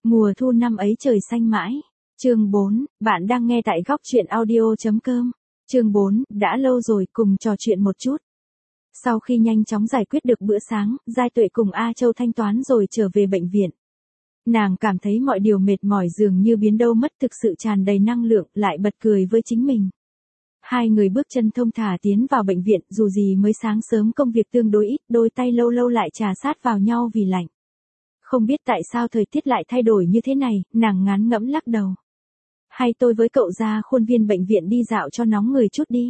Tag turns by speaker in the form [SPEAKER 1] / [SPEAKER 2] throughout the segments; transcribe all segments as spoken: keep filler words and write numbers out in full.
[SPEAKER 1] Mùa thu năm ấy trời xanh mãi. Chương bốn, bạn đang nghe tại góc truyện audio.com. Chương bốn, đã lâu rồi, cùng trò chuyện một chút. Sau khi nhanh chóng giải quyết được bữa sáng, Giai Tuệ cùng A Châu thanh toán rồi trở về bệnh viện. Nàng cảm thấy mọi điều mệt mỏi dường như biến đâu mất, thực sự tràn đầy năng lượng, lại bật cười với chính mình. Hai người bước chân thông thả tiến vào bệnh viện, dù gì mới sáng sớm công việc tương đối ít, đôi tay lâu lâu lại trà sát vào nhau vì lạnh. Không biết tại sao thời tiết lại thay đổi như thế này, nàng ngán ngẫm lắc đầu. Hay tôi với cậu ra khuôn viên bệnh viện đi dạo cho nóng người chút đi.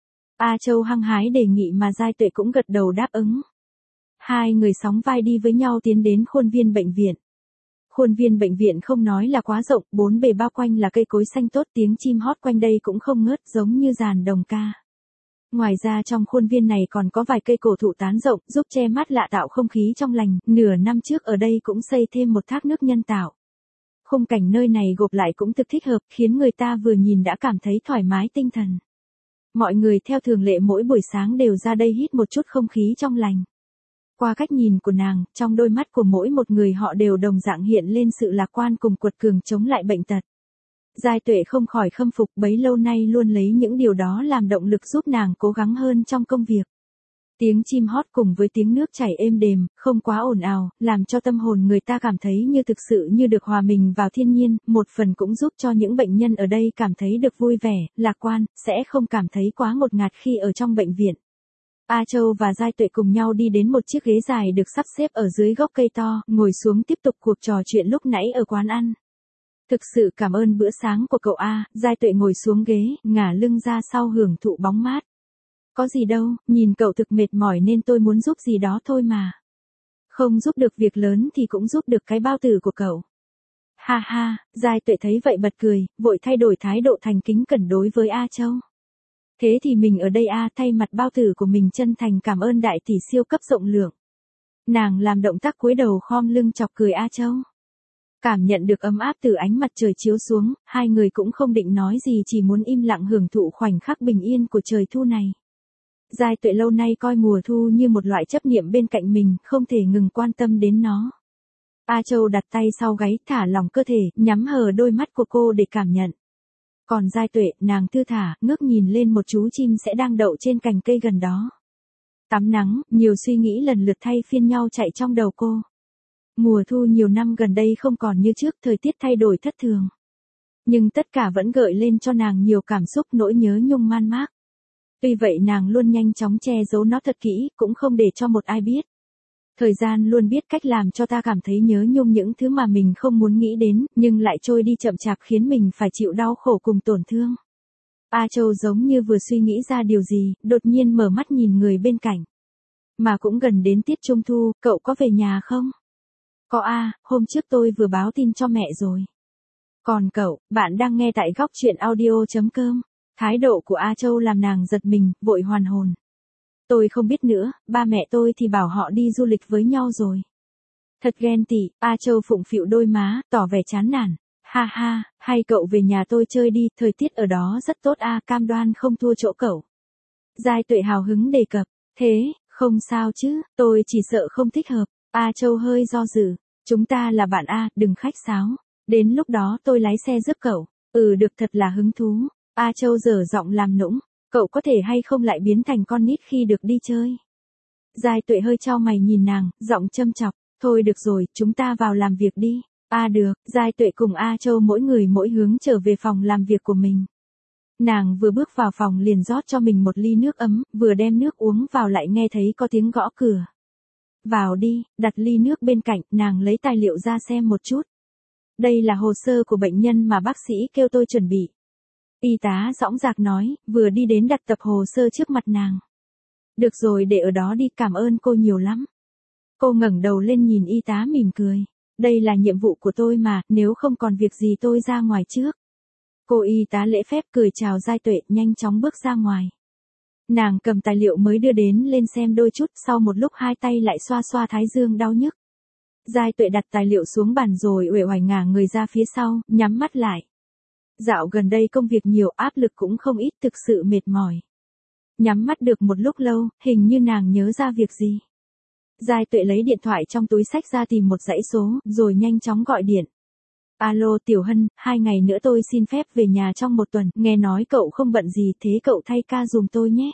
[SPEAKER 1] A Châu hăng hái đề nghị mà Giai Tuệ cũng gật đầu đáp ứng. Hai người sóng vai đi với nhau tiến đến khuôn viên bệnh viện. Khuôn viên bệnh viện không nói là quá rộng, bốn bề bao quanh là cây cối xanh tốt, tiếng chim hót quanh đây cũng không ngớt, giống như dàn đồng ca. Ngoài ra trong khuôn viên này còn có vài cây cổ thụ tán rộng, giúp che mát lạ tạo không khí trong lành, nửa năm trước ở đây cũng xây thêm một thác nước nhân tạo. Khung cảnh nơi này gộp lại cũng thực thích hợp, khiến người ta vừa nhìn đã cảm thấy thoải mái tinh thần. Mọi người theo thường lệ mỗi buổi sáng đều ra đây hít một chút không khí trong lành. Qua cách nhìn của nàng, trong đôi mắt của mỗi một người họ đều đồng dạng hiện lên sự lạc quan cùng quật cường chống lại bệnh tật. Giai Tuệ không khỏi khâm phục, bấy lâu nay luôn lấy những điều đó làm động lực giúp nàng cố gắng hơn trong công việc. Tiếng chim hót cùng với tiếng nước chảy êm đềm, không quá ồn ào, làm cho tâm hồn người ta cảm thấy như thực sự như được hòa mình vào thiên nhiên, một phần cũng giúp cho những bệnh nhân ở đây cảm thấy được vui vẻ, lạc quan, sẽ không cảm thấy quá ngột ngạt khi ở trong bệnh viện. A Châu và Giai Tuệ cùng nhau đi đến một chiếc ghế dài được sắp xếp ở dưới gốc cây to, ngồi xuống tiếp tục cuộc trò chuyện lúc nãy ở quán ăn. Thực sự cảm ơn bữa sáng của cậu A. Giai Tuệ ngồi xuống ghế, ngả lưng ra sau hưởng thụ bóng mát. Có gì đâu, nhìn cậu thực mệt mỏi nên tôi muốn giúp gì đó thôi mà. Không giúp được việc lớn thì cũng giúp được cái bao tử của cậu. Ha ha, Giai Tuệ thấy vậy bật cười, vội thay đổi thái độ thành kính cẩn đối với A Châu. Thế thì mình ở đây A, thay mặt bao tử của mình chân thành cảm ơn đại tỷ siêu cấp rộng lượng. Nàng làm động tác cúi đầu khom lưng chọc cười A Châu. Cảm nhận được ấm áp từ ánh mặt trời chiếu xuống, hai người cũng không định nói gì, chỉ muốn im lặng hưởng thụ khoảnh khắc bình yên của trời thu này. Giai Tuệ lâu nay coi mùa thu như một loại chấp niệm bên cạnh mình, không thể ngừng quan tâm đến nó. A Châu đặt tay sau gáy, thả lỏng cơ thể, nhắm hờ đôi mắt của cô để cảm nhận. Còn Giai Tuệ, nàng thư thả, ngước nhìn lên một chú chim sẽ đang đậu trên cành cây gần đó. Tắm nắng, nhiều suy nghĩ lần lượt thay phiên nhau chạy trong đầu cô. Mùa thu nhiều năm gần đây không còn như trước, thời tiết thay đổi thất thường. Nhưng tất cả vẫn gợi lên cho nàng nhiều cảm xúc, nỗi nhớ nhung man mác. Tuy vậy nàng luôn nhanh chóng che giấu nó thật kỹ, cũng không để cho một ai biết. Thời gian luôn biết cách làm cho ta cảm thấy nhớ nhung những thứ mà mình không muốn nghĩ đến, nhưng lại trôi đi chậm chạp khiến mình phải chịu đau khổ cùng tổn thương. A Châu giống như vừa suy nghĩ ra điều gì, đột nhiên mở mắt nhìn người bên cạnh. Mà cũng gần đến tiết trung thu, cậu có về nhà không? Có A, hôm trước tôi vừa báo tin cho mẹ rồi. Còn cậu, bạn đang nghe tại góc truyện audio.com. Thái độ của A Châu làm nàng giật mình, vội hoàn hồn. Tôi không biết nữa, ba mẹ tôi thì bảo họ đi du lịch với nhau rồi. Thật ghen tị, A Châu phụng phịu đôi má, tỏ vẻ chán nản. Ha ha, hay cậu về nhà tôi chơi đi, thời tiết ở đó rất tốt A, cam đoan không thua chỗ cậu. Giai Tuệ hào hứng đề cập, thế, không sao chứ, tôi chỉ sợ không thích hợp. A Châu hơi do dự, chúng ta là bạn A, đừng khách sáo. Đến lúc đó tôi lái xe giúp cậu. Ừ được, thật là hứng thú. A Châu dở giọng làm nũng, cậu có thể hay không lại biến thành con nít khi được đi chơi. Giai Tuệ hơi chau mày nhìn nàng, giọng châm chọc, thôi được rồi, chúng ta vào làm việc đi. A được, Giai Tuệ cùng A Châu mỗi người mỗi hướng trở về phòng làm việc của mình. Nàng vừa bước vào phòng liền rót cho mình một ly nước ấm, vừa đem nước uống vào lại nghe thấy có tiếng gõ cửa. Vào đi, đặt ly nước bên cạnh, nàng lấy tài liệu ra xem một chút. Đây là hồ sơ của bệnh nhân mà bác sĩ kêu tôi chuẩn bị. Y tá dõng dạc nói, vừa đi đến đặt tập hồ sơ trước mặt nàng. Được rồi, để ở đó đi, cảm ơn cô nhiều lắm. Cô ngẩng đầu lên nhìn y tá mỉm cười. Đây là nhiệm vụ của tôi mà, nếu không còn việc gì tôi ra ngoài trước. Cô y tá lễ phép cười chào Giai Tuệ, nhanh chóng bước ra ngoài. Nàng cầm tài liệu mới đưa đến lên xem đôi chút, sau một lúc hai tay lại xoa xoa thái dương đau nhức. Giai Tuệ đặt tài liệu xuống bàn rồi uể oải ngả người ra phía sau, nhắm mắt lại. Dạo gần đây công việc nhiều, áp lực cũng không ít, thực sự mệt mỏi. Nhắm mắt được một lúc lâu, hình như nàng nhớ ra việc gì. Giai Tuệ lấy điện thoại trong túi xách ra tìm một dãy số, rồi nhanh chóng gọi điện. Alo Tiểu Hân, hai ngày nữa tôi xin phép về nhà trong một tuần, nghe nói cậu không bận gì thế cậu thay ca giùm tôi nhé.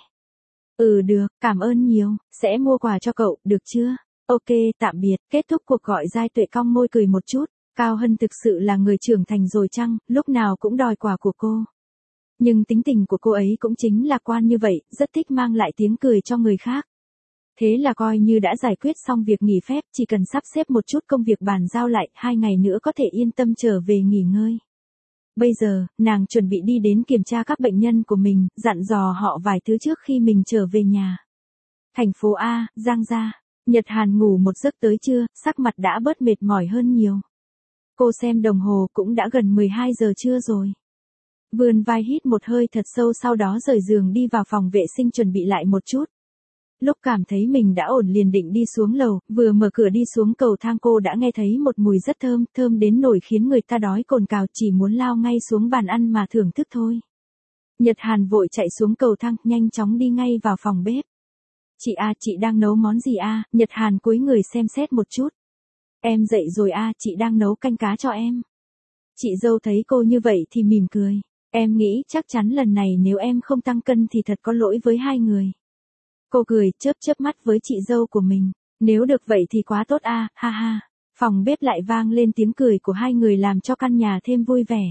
[SPEAKER 1] Ừ được, cảm ơn nhiều, sẽ mua quà cho cậu, được chưa? Ok, tạm biệt, kết thúc cuộc gọi Giai Tuệ cong môi cười một chút, Cao Hân thực sự là người trưởng thành rồi chăng, lúc nào cũng đòi quà của cô. Nhưng tính tình của cô ấy cũng chính lạc quan như vậy, rất thích mang lại tiếng cười cho người khác. Thế là coi như đã giải quyết xong việc nghỉ phép, chỉ cần sắp xếp một chút công việc bàn giao lại, hai ngày nữa có thể yên tâm trở về nghỉ ngơi. Bây giờ, nàng chuẩn bị đi đến kiểm tra các bệnh nhân của mình, dặn dò họ vài thứ trước khi mình trở về nhà. Thành phố A, Giang Gia. Nhật Hàn ngủ một giấc tới trưa, sắc mặt đã bớt mệt mỏi hơn nhiều. Cô xem đồng hồ cũng đã gần mười hai giờ trưa rồi. Vươn vai hít một hơi thật sâu sau đó rời giường đi vào phòng vệ sinh chuẩn bị lại một chút. Lúc cảm thấy mình đã ổn liền định đi xuống lầu, vừa mở cửa đi xuống cầu thang cô đã nghe thấy một mùi rất thơm, thơm đến nỗi khiến người ta đói cồn cào chỉ muốn lao ngay xuống bàn ăn mà thưởng thức thôi. Nhật Hàn vội chạy xuống cầu thang, nhanh chóng đi ngay vào phòng bếp. Chị A, chị đang nấu món gì A? Nhật Hàn cúi người xem xét một chút. Em dậy rồi A, chị đang nấu canh cá cho em. Chị dâu thấy cô như vậy thì mỉm cười. Em nghĩ chắc chắn lần này nếu em không tăng cân thì thật có lỗi với hai người. Cô cười, chớp chớp mắt với chị dâu của mình. Nếu được vậy thì quá tốt a, ha ha. Phòng bếp lại vang lên tiếng cười của hai người làm cho căn nhà thêm vui vẻ.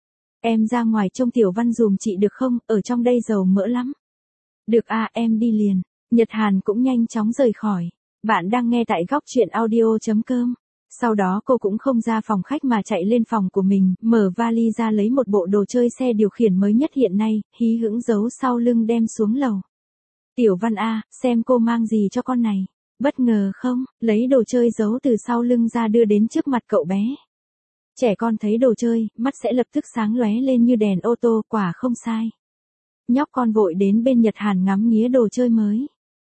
[SPEAKER 1] Em ra ngoài trông Tiểu Văn dùm chị được không, ở trong đây dầu mỡ lắm. Được a, em đi liền. Nhật Hàn cũng nhanh chóng rời khỏi. Bạn đang nghe tại góc truyện audio chấm com. Sau đó cô cũng không ra phòng khách mà chạy lên phòng của mình, mở vali ra lấy một bộ đồ chơi xe điều khiển mới nhất hiện nay, hí hửng giấu sau lưng đem xuống lầu. Tiểu Văn A, xem cô mang gì cho con này. Bất ngờ không, lấy đồ chơi giấu từ sau lưng ra đưa đến trước mặt cậu bé. Trẻ con thấy đồ chơi, mắt sẽ lập tức sáng lóe lên như đèn ô tô, quả không sai. Nhóc con vội đến bên Nhật Hàn ngắm nghía đồ chơi mới.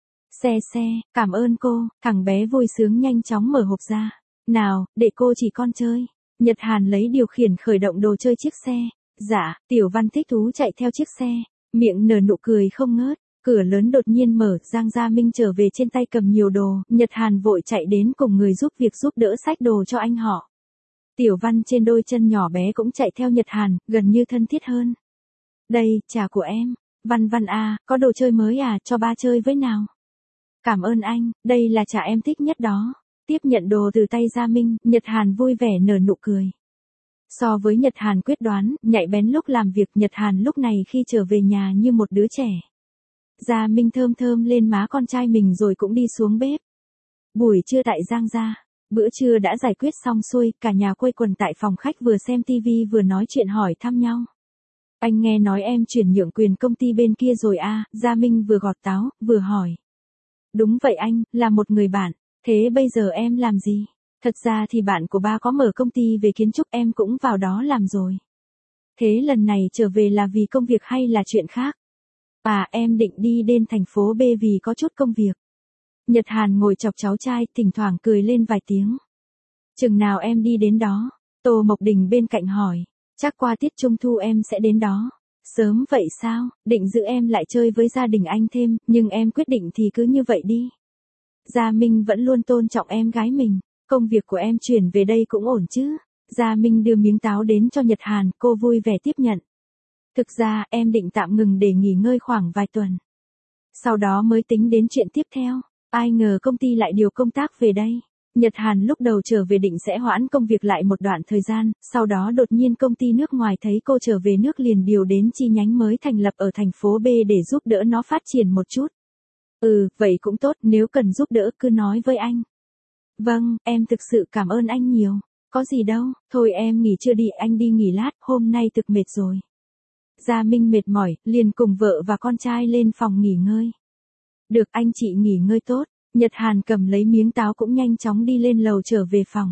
[SPEAKER 1] Xe xe, cảm ơn cô, thằng bé vui sướng nhanh chóng mở hộp ra. Nào, để cô chỉ con chơi. Nhật Hàn lấy điều khiển khởi động đồ chơi chiếc xe. Dạ, Tiểu Văn thích thú chạy theo chiếc xe, miệng nở nụ cười không ngớt. Cửa lớn đột nhiên mở, Giang Gia Minh trở về trên tay cầm nhiều đồ, Nhật Hàn vội chạy đến cùng người giúp việc giúp đỡ xách đồ cho anh họ. Tiểu Văn trên đôi chân nhỏ bé cũng chạy theo Nhật Hàn, gần như thân thiết hơn. Đây, trà của em. Văn Văn à, có đồ chơi mới à, cho ba chơi với nào. Cảm ơn anh, đây là trà em thích nhất đó. Tiếp nhận đồ từ tay Gia Minh, Nhật Hàn vui vẻ nở nụ cười. So với Nhật Hàn quyết đoán, nhạy bén lúc làm việc, Nhật Hàn lúc này khi trở về nhà như một đứa trẻ. Gia Minh thơm thơm lên má con trai mình rồi cũng đi xuống bếp. Buổi trưa tại Giang Gia, bữa trưa đã giải quyết xong xuôi, cả nhà quây quần tại phòng khách vừa xem tivi vừa nói chuyện hỏi thăm nhau. Anh nghe nói em chuyển nhượng quyền công ty bên kia rồi à, Gia Minh vừa gọt táo, vừa hỏi. Đúng vậy anh, là một người bạn, thế bây giờ em làm gì? Thật ra thì bạn của ba có mở công ty về kiến trúc em cũng vào đó làm rồi. Thế lần này trở về là vì công việc hay là chuyện khác? À em định đi đến thành phố B vì có chút công việc. Nhật Hàn ngồi chọc cháu trai, thỉnh thoảng cười lên vài tiếng. Chừng nào em đi đến đó? Tô Mộc Đình bên cạnh hỏi. Chắc qua tiết trung thu em sẽ đến đó. Sớm vậy sao, định giữ em lại chơi với gia đình anh thêm, nhưng em quyết định thì cứ như vậy đi. Gia Minh vẫn luôn tôn trọng em gái mình, công việc của em chuyển về đây cũng ổn chứ. Gia Minh đưa miếng táo đến cho Nhật Hàn, cô vui vẻ tiếp nhận. Thực ra, em định tạm ngừng để nghỉ ngơi khoảng vài tuần. Sau đó mới tính đến chuyện tiếp theo. Ai ngờ công ty lại điều công tác về đây. Nhật Hàn lúc đầu trở về định sẽ hoãn công việc lại một đoạn thời gian, sau đó đột nhiên công ty nước ngoài thấy cô trở về nước liền điều đến chi nhánh mới thành lập ở thành phố B để giúp đỡ nó phát triển một chút. Ừ, vậy cũng tốt, nếu cần giúp đỡ cứ nói với anh. Vâng, em thực sự cảm ơn anh nhiều. Có gì đâu, thôi em nghỉ trưa đi, anh đi nghỉ lát, hôm nay thực mệt rồi. Gia Minh mệt mỏi, liền cùng vợ và con trai lên phòng nghỉ ngơi. Được anh chị nghỉ ngơi tốt, Nhật Hàn cầm lấy miếng táo cũng nhanh chóng đi lên lầu trở về phòng.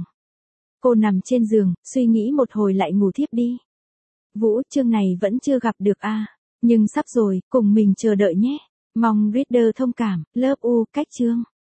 [SPEAKER 1] Cô nằm trên giường, suy nghĩ một hồi lại ngủ thiếp đi. Vũ, chương này vẫn chưa gặp được a, à, nhưng sắp rồi, cùng mình chờ đợi nhé. Mong reader thông cảm, love u, cách chương.